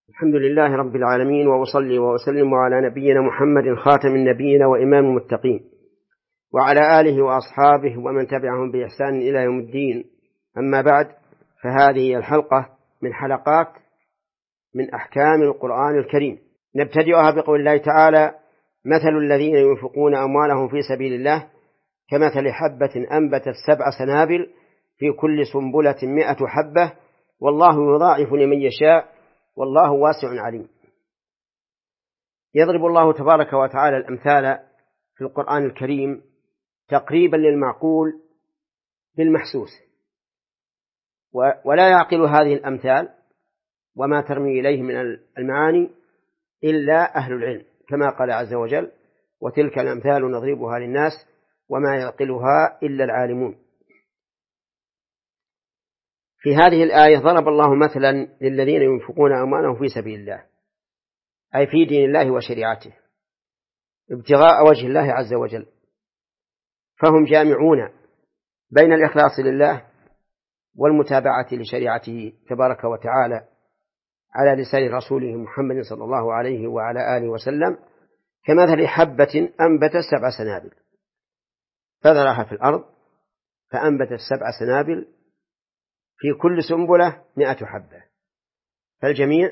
الحمد لله رب العالمين، وأصلي وأسلم على نبينا محمد خاتم النبيين وإمام المتقين، وعلى آله وأصحابه ومن تبعهم بإحسان إلى يوم الدين. أما بعد، فهذه هي الحلقة من حلقات من أحكام القرآن الكريم. نبتدئها بقول الله تعالى: مثل الذين ينفقون أموالهم في سبيل الله كمثل حبة أنبتت 7 سنابل في كل سنبلة 100 حبة والله يضاعف لمن يشاء والله واسع عليم. يضرب الله تبارك وتعالى الأمثال في القرآن الكريم تقريبا للمعقول بالمحسوس، ولا يعقل هذه الأمثال وما ترمي إليه من المعاني إلا أهل العلم، كما قال عز وجل: وتلك الأمثال نضربها للناس وما يعقلها إلا العالمون. في هذه الآية ضرب الله مثلا للذين ينفقون أموالهم في سبيل الله، أي في دين الله وشريعته ابتغاء وجه الله عز وجل، فهم جامعون بين الإخلاص لله والمتابعة لشريعته تبارك وتعالى على لسان رسوله محمد صلى الله عليه وعلى آله وسلم، كمثل حبة أنبتت 7 سنابل فذرها في الأرض فأنبتت 7 سنابل في كل سنبلة 100 حبة، فالجميع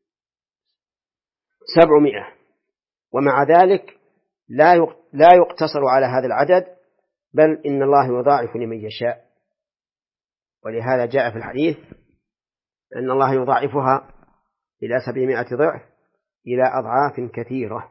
700. ومع ذلك لا يقتصر على هذا العدد، بل إن الله يضاعف لمن يشاء، ولهذا جاء في الحديث أن الله يضاعفها إلى 700 ضعف إلى أضعاف كثيرة.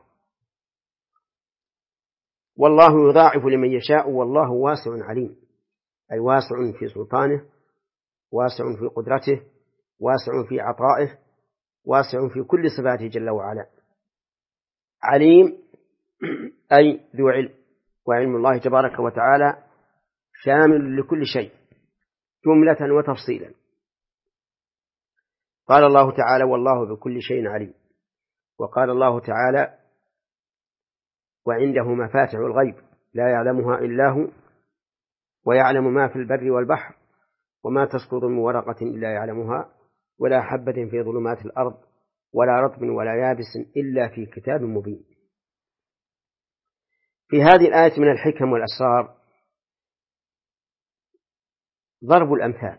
والله يضاعف لمن يشاء والله واسع عليم، أي واسع في سلطانه، واسع في قدرته، واسع في عطائه، واسع في كل صفاته جل وعلا. عليم أي ذو علم، وعلم الله تبارك وتعالى شامل لكل شيء جملة وتفصيلا. قال الله تعالى: والله بكل شيء عليم. وقال الله تعالى: وعنده مفاتح الغيب لا يعلمها إلا هو ويعلم ما في البر والبحر وما تسقط من ورقة إلا يعلمها ولا حبة في ظلمات الأرض ولا رطب ولا يابس إلا في كتاب مبين. في هذه الآية من الحكم والأسرار ضرب الأمثال،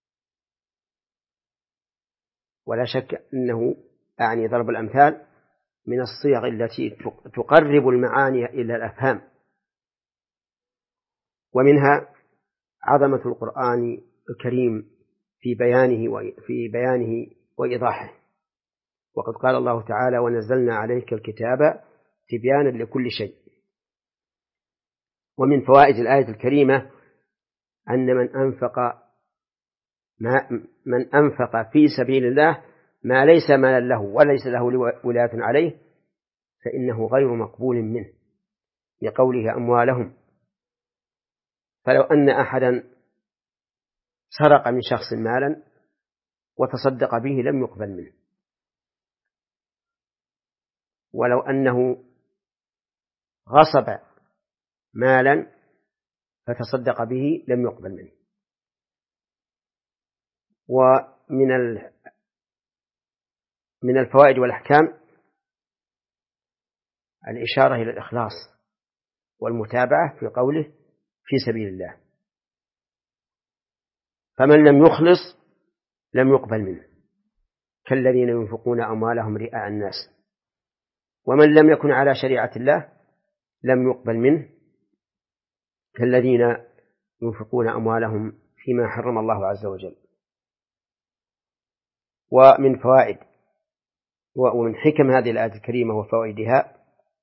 ولا شك أنه أعني ضرب الأمثال من الصيغ التي تقرب المعاني إلى الأفهام، ومنها عظمة القرآن الكريم في بيانه وإيضاحه. وقد قال الله تعالى: ونزلنا عليك الكتاب تبيانا لكل شيء. ومن فوائد الآية الكريمة أن من أنفق في سبيل الله ما ليس مالا له وليس له ولاية عليه فإنه غير مقبول منه، لقوله أموالهم. فلو أن أحدا سرق من شخص مالا وتصدق به لم يقبل منه، ولو أنه غصب مالا فتصدق به لم يقبل منه. ومن الفوائد والأحكام الإشارة إلى الإخلاص والمتابعة في قوله في سبيل الله، فمن لم يخلص لم يقبل منه، كالذين ينفقون أموالهم رئاء الناس. ومن لم يكن على شريعة الله لم يقبل منه، كالذين ينفقون أموالهم فيما حرم الله عز وجل. ومن فوائد ومن حكم هذه الآية الكريمة وفوائدها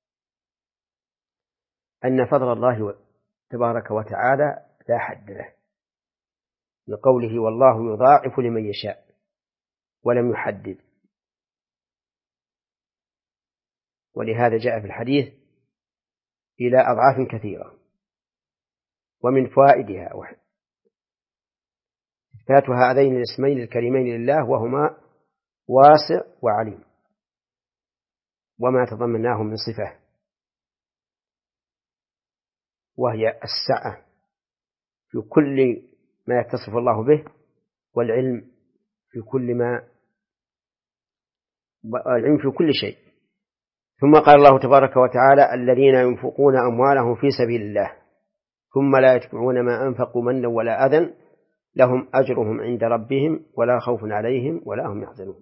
أن فضل الله تبارك وتعالى لا حد له، لقوله: والله يضاعف لمن يشاء، ولم يحدد. ولهذا جاء في الحديث: إلى أضعاف كثيرة. ومن فوائدها إثبات هذين الاسمين الكريمين لله، وهما واسع وعليم، وما تضمناه من صفة، وهي السعة في كل ما يتصف الله به، والعلم في كل ما العلم في كل شيء. ثم قال الله تبارك وتعالى: الذين ينفقون أموالهم في سبيل الله ثم لا يتبعون ما أنفقوا منا ولا أذى لهم أجرهم عند ربهم ولا خوف عليهم ولا هم يحزنون.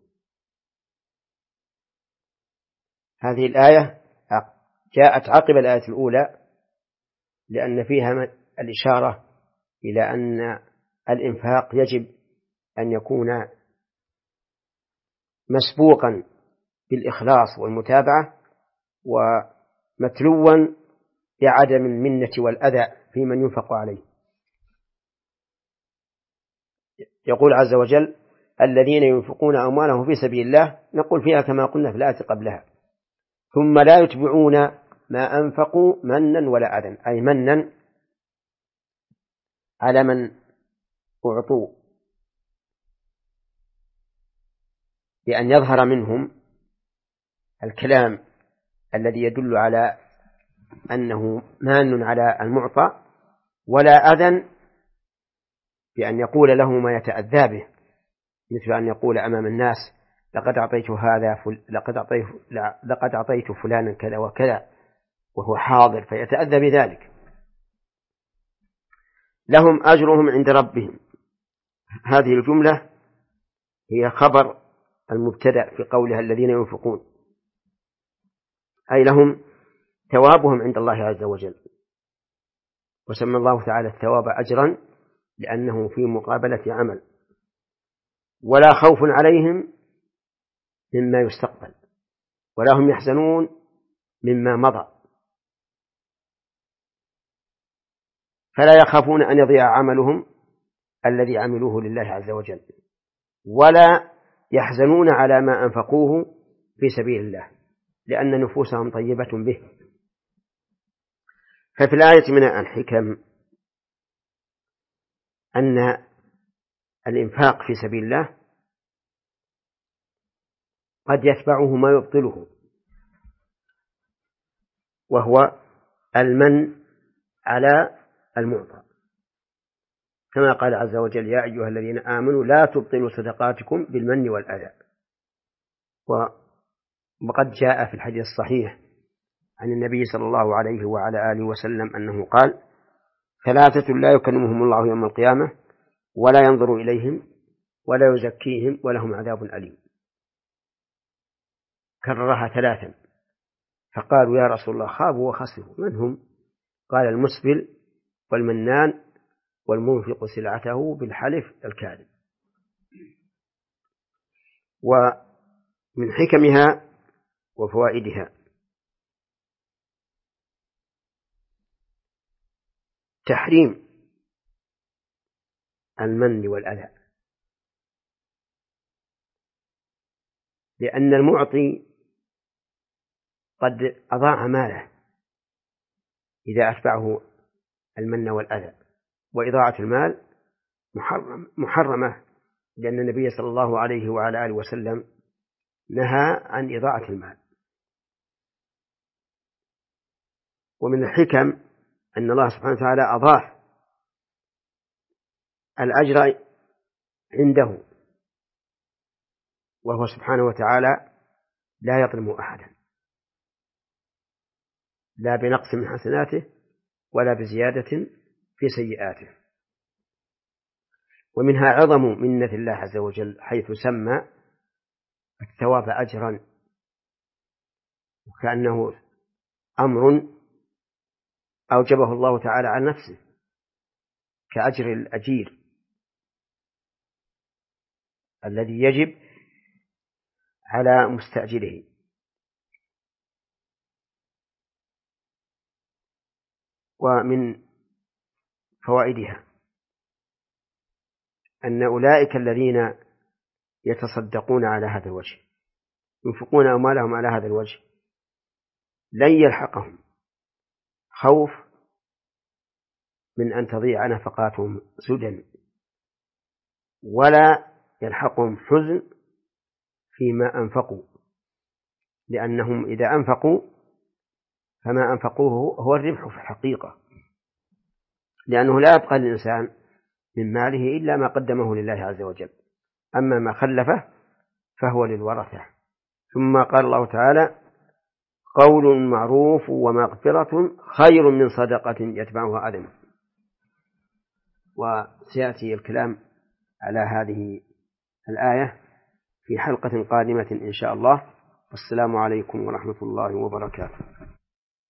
هذه الآية جاءت عقب الآية الأولى لأن فيها الإشارة إلى أن الإنفاق يجب أن يكون مسبوقا بالإخلاص والمتابعة ومتلوا بعدم المنة والأذى في من ينفق عليه. يقول عز وجل: الذين ينفقون أموالهم في سبيل الله، نقول فيها كما قلنا في الآية قبلها: ثم لا يتبعون ما أنفقوا منا ولا أذى، أي منا على من أعطوا بأن يظهر منهم الكلام الذي يدل على أنه مان على المعطى، ولا أذى بأن يقول له ما يتأذى به، مثل أن يقول أمام الناس: لقد أعطيت فلانا كذا وكذا، وهو حاضر فيتأذى بذلك. لهم أجرهم عند ربهم، هذه الجملة هي خبر المبتدأ في قولها الذين ينفقون، أي لهم ثوابهم عند الله عز وجل. وسمى الله تعالى الثواب أجرا لأنه في مقابلة عمل. ولا خوف عليهم مما يستقبل، ولا هم يحزنون مما مضى، فلا يخافون أن يضيع عملهم الذي عملوه لله عز وجل، ولا يحزنون على ما أنفقوه في سبيل الله لأن نفوسهم طيبة به. ففي الآية من الحكم أن الإنفاق في سبيل الله قد يتبعه ما يبطله، وهو المن على المعطى، كما قال عز وجل: يا أيها الذين آمنوا لا تبطلوا صدقاتكم بالمن والأذى. وقد جاء في الحديث الصحيح عن النبي صلى الله عليه وعلى آله وسلم أنه قال: ثلاثة لا يكلمهم الله يوم القيامة ولا ينظر إليهم ولا يزكيهم ولهم عذاب أليم. كررها ثلاثا، فقالوا: يا رسول الله خابوا وخسروا، من هم؟ قال: المسبل والمنان والمنفق سلعته بالحلف الكاذب. ومن حكمها وفوائدها تحريم المن والأذى، لأن المعطي قد أضاع ماله إذا أتبعه المن والأذى، وإضاعة المال محرمة، لأن النبي صلى الله عليه وعلى آله وسلم نهى عن إضاعة المال. ومن الحكم أن الله سبحانه وتعالى أضاف الأجر عنده، وهو سبحانه وتعالى لا يظلم أحدا، لا بنقص من حسناته ولا بزيادة في سيئاته. ومنها عظم منة الله عز وجل حيث سمى الثواب أجرا، وكأنه أمر أوجبه الله تعالى على نفسه كأجر الأجير الذي يجب على مستأجره. ومن فوائدها أن أولئك الذين يتصدقون على هذا الوجه، ينفقون أموالهم على هذا الوجه، لن يلحقهم خوف من أن تضيع نفقاتهم سدى، ولا يلحقهم حزن فيما أنفقوا، لأنهم إذا أنفقوا فما أنفقوه هو الربح في الحقيقة، لأنه لا يبقى للإنسان من ماله إلا ما قدمه لله عز وجل، أما ما خلفه فهو للورثة. ثم قال الله تعالى: قول معروف ومغفرة خير من صدقة يتبعها أذى. وسيأتي الكلام على هذه الآية في حلقة قادمة إن شاء الله. والسلام عليكم ورحمة الله وبركاته.